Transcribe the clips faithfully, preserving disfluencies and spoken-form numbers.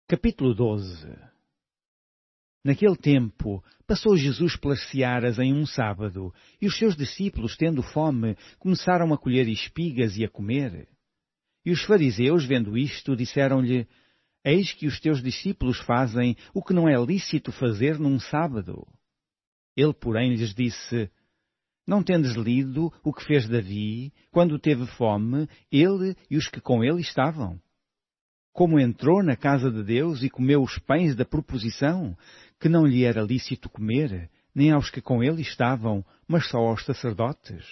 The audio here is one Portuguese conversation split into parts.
Capítulo doze. Naquele tempo, passou Jesus pelas searas em um sábado, e os seus discípulos, tendo fome, começaram a colher espigas e a comer. E os fariseus, vendo isto, disseram-lhe: Eis que os teus discípulos fazem o que não é lícito fazer num sábado. Ele, porém, lhes disse: Não tendes lido o que fez Davi, quando teve fome, ele e os que com ele estavam? Como entrou na casa de Deus e comeu os pães da proposição, que não lhe era lícito comer, nem aos que com ele estavam, mas só aos sacerdotes?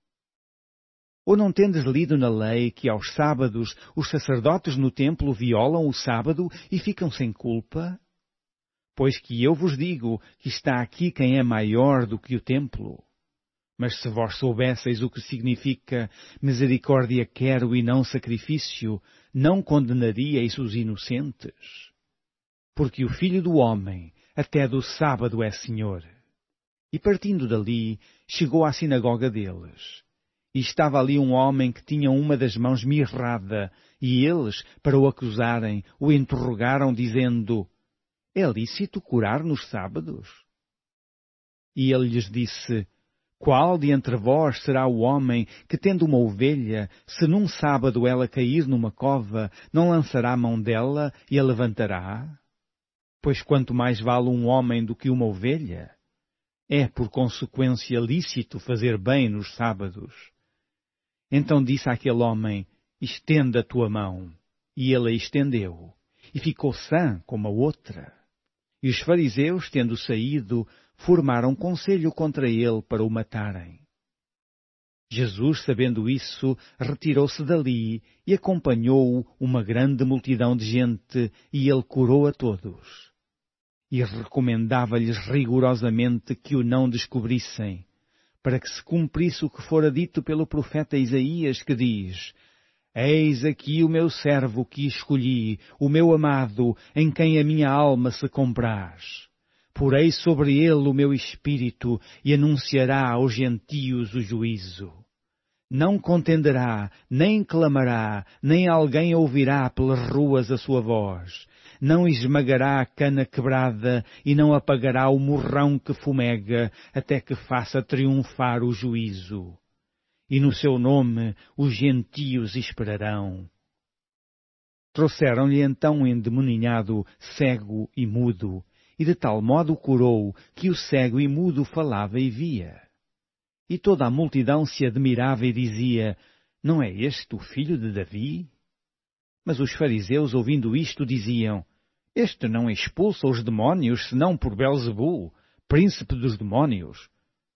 Ou não tendes lido na lei que aos sábados os sacerdotes no templo violam o sábado e ficam sem culpa? Pois que eu vos digo que está aqui quem é maior do que o templo. Mas se vós soubesseis o que significa misericórdia quero e não sacrifício, não condenaríeis os inocentes. Porque o Filho do Homem até do sábado é Senhor. E partindo dali, chegou à sinagoga deles. E estava ali um homem que tinha uma das mãos mirrada, e eles, para o acusarem, o interrogaram, dizendo: É lícito curar nos sábados? E ele lhes disse: Qual de entre vós será o homem que, tendo uma ovelha, se num sábado ela cair numa cova, não lançará a mão dela e a levantará? Pois quanto mais vale um homem do que uma ovelha? É, por consequência, lícito fazer bem nos sábados. Então disse àquele homem: Estenda a tua mão. E ele a estendeu, e ficou sã como a outra. E os fariseus, tendo saído, formaram conselho contra ele para o matarem. Jesus, sabendo isso, retirou-se dali e acompanhou-o uma grande multidão de gente, e ele curou a todos. E recomendava-lhes rigorosamente que o não descobrissem, para que se cumprisse o que fora dito pelo profeta Isaías, que diz: Eis aqui o meu servo que escolhi, o meu amado, em quem a minha alma se compraz. Porei sobre ele o meu espírito e anunciará aos gentios o juízo. Não contenderá, nem clamará, nem alguém ouvirá pelas ruas a sua voz. Não esmagará a cana quebrada e não apagará o morrão que fumega, até que faça triunfar o juízo. E no seu nome os gentios esperarão. Trouxeram-lhe então um endemoninhado, cego e mudo, e de tal modo o curou que o cego e mudo falava e via. E toda a multidão se admirava e dizia: Não é este o filho de Davi? Mas os fariseus, ouvindo isto, diziam: Este não expulsa os demónios, senão por Belzebu, príncipe dos demónios.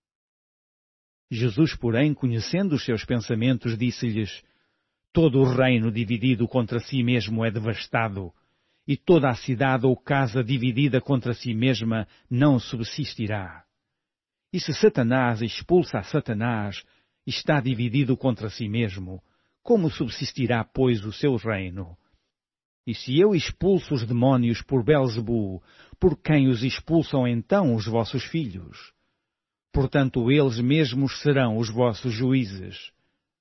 Jesus, porém, conhecendo os seus pensamentos, disse-lhes: Todo o reino dividido contra si mesmo é devastado, e toda a cidade ou casa dividida contra si mesma não subsistirá. E se Satanás expulsa a Satanás, está dividido contra si mesmo, como subsistirá, pois, o seu reino? E se eu expulso os demónios por Belzebu, por quem os expulsam então os vossos filhos? Portanto, eles mesmos serão os vossos juízes.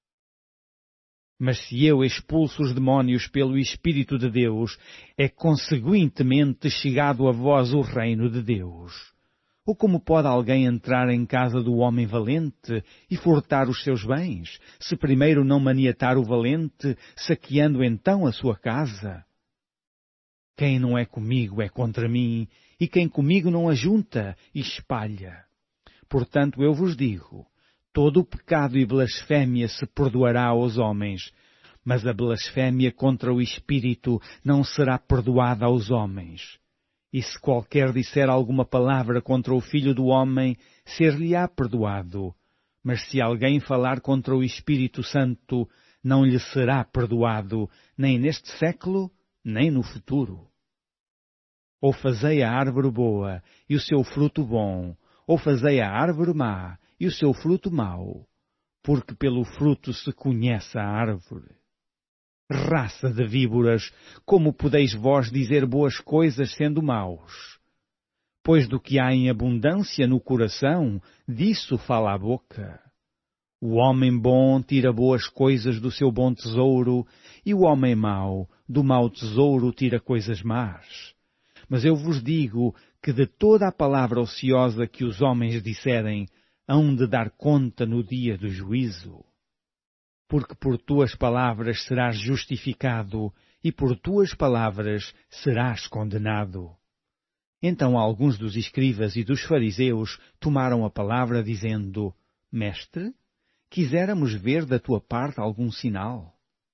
Mas se eu expulso os demónios pelo Espírito de Deus, é conseguintemente chegado a vós o reino de Deus. Ou como pode alguém entrar em casa do homem valente e furtar os seus bens, se primeiro não maniatar o valente, saqueando então a sua casa? Quem não é comigo é contra mim, e quem comigo não ajunta, espalha. Portanto, eu vos digo, todo o pecado e blasfémia se perdoará aos homens, mas a blasfémia contra o Espírito não será perdoada aos homens. E se qualquer disser alguma palavra contra o Filho do Homem, ser-lhe-á perdoado. Mas se alguém falar contra o Espírito Santo, não lhe será perdoado, nem neste século, nem no futuro. Ou fazei a árvore boa, e o seu fruto bom, ou fazei a árvore má, e o seu fruto mau, porque pelo fruto se conhece a árvore. Raça de víboras, como podeis vós dizer boas coisas sendo maus? Pois do que há em abundância no coração, disso fala a boca. O homem bom tira boas coisas do seu bom tesouro, e o homem mau, do mau tesouro tira coisas más. Mas eu vos digo que de toda a palavra ociosa que os homens disserem, hão de dar conta no dia do juízo. Porque por tuas palavras serás justificado, e por tuas palavras serás condenado. Então alguns dos escribas e dos fariseus tomaram a palavra, dizendo: Mestre, quiséramos ver da tua parte algum sinal.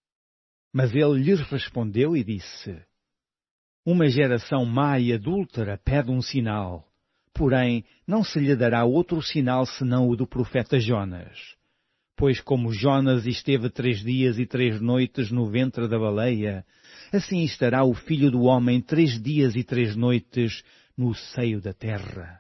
Mas ele lhes respondeu e disse: Uma geração má e adúltera pede um sinal, porém não se lhe dará outro sinal senão o do profeta Jonas. Pois como Jonas esteve três dias e três noites no ventre da baleia, assim estará o Filho do Homem três dias e três noites no seio da terra.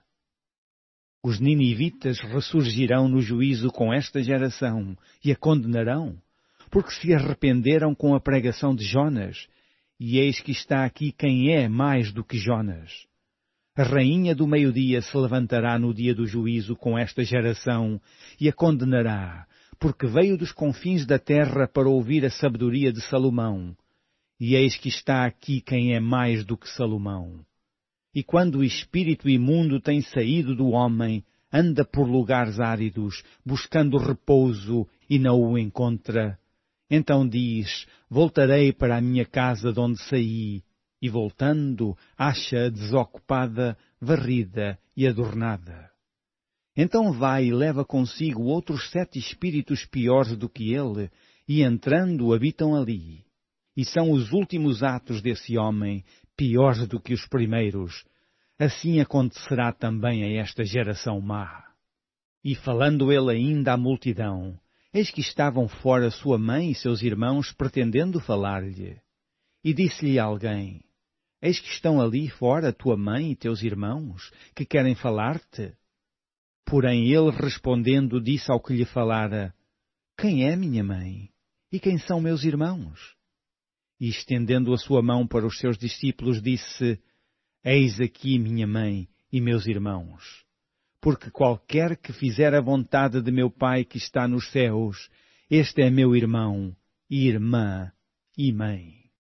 Os ninivitas ressurgirão no juízo com esta geração e a condenarão, porque se arrependeram com a pregação de Jonas, e eis que está aqui quem é mais do que Jonas. A rainha do meio-dia se levantará no dia do juízo com esta geração e a condenará, porque veio dos confins da terra para ouvir a sabedoria de Salomão. E eis que está aqui quem é mais do que Salomão. E quando o espírito imundo tem saído do homem, anda por lugares áridos, buscando repouso, e não o encontra. Então diz: Voltarei para a minha casa de onde saí, e voltando, acha-a desocupada, varrida e adornada. Então vai e leva consigo outros sete espíritos piores do que ele, e entrando habitam ali. E são os últimos atos desse homem, piores do que os primeiros. Assim acontecerá também a esta geração má. E falando ele ainda à multidão, eis que estavam fora sua mãe e seus irmãos pretendendo falar-lhe. E disse-lhe alguém: Eis que estão ali fora tua mãe e teus irmãos, que querem falar-te. Porém ele respondendo disse ao que lhe falara: Quem é minha mãe? E quem são meus irmãos? E estendendo a sua mão para os seus discípulos disse: Eis aqui minha mãe e meus irmãos. Porque qualquer que fizer a vontade de meu Pai que está nos céus, este é meu irmão, e irmã, e mãe.